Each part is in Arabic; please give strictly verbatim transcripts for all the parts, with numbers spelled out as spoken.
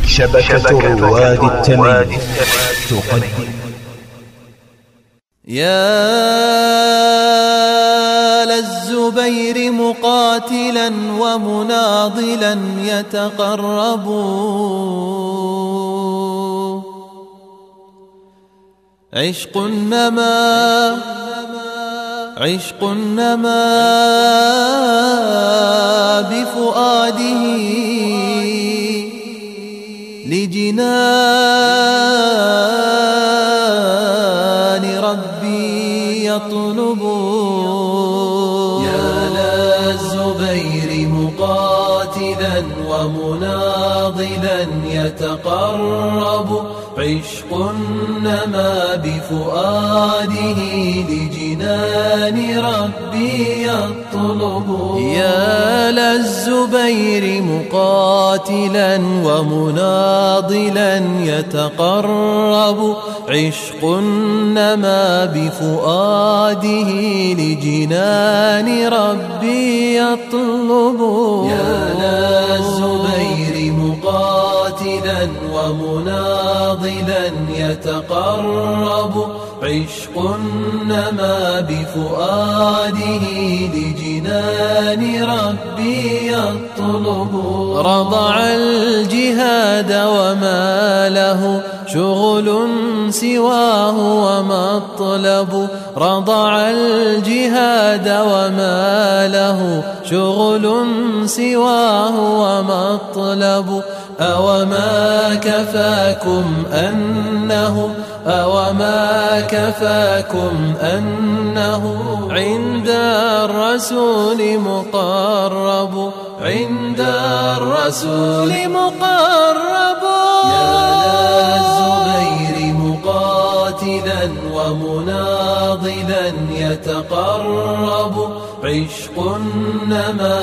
شبكة رواد التمييز تقدم يا للزبير مقاتلا ومناضلا يتقرب عشق النما عشق النما بفؤاده لجنان ربي يطلب يا للزبير مقاتلا ومناضلا يتقرب عشق النما بفؤاده لجنان ربي يطلب يا للزبير مقاتلا ومناضلا يتقرب عشق النما بفؤاده لجنان ربي يطلب يا للزبير مقاتلا ومناضلا يتقرب عشق النما بفؤاده لجنان ربي يطلب رضع الجهاد وما له شغل سواه ومطلب رضع الجهاد وما له شغل سواه ومطلب أوما كفاكم أنه أوما كفاكم أنه عند الرسول مقرب عند الرسول مقرب يا للزبير مقاتلا ومناضلا يتقرب عشق النما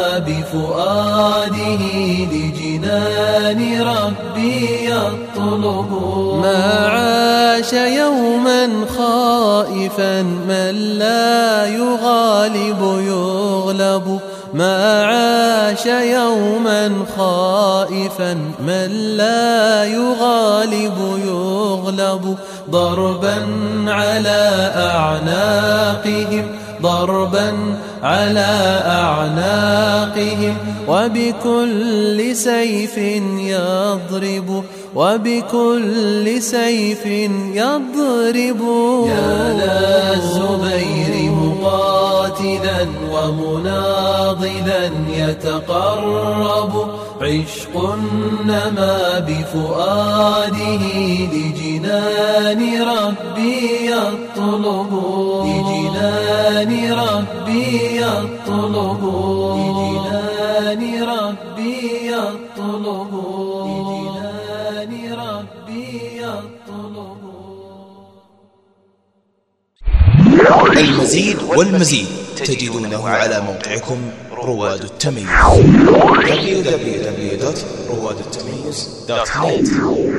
بفؤاده لجنان ربي يطلب ما عاش يوما خائفا من لا يغالب يغلب ما عاش يوما خائفا من لا يغالب يغلب ضربا على أعناقهم ضربا على أعناقهم وبكل سيف يضرب وبكل سيف يضرب يا للزبير مقاتلا ومناضلا يتقرب عشق النما بفؤاده لجنان ربي يطلب لجنان ربي يطلب لجنان ربي يطلب لجنان ربي يطلب. المزيد والمزيد تجدونه على موقعكم رواد التمييز دبليو دبليو دبليو دوت رواد التمييز دوت نت.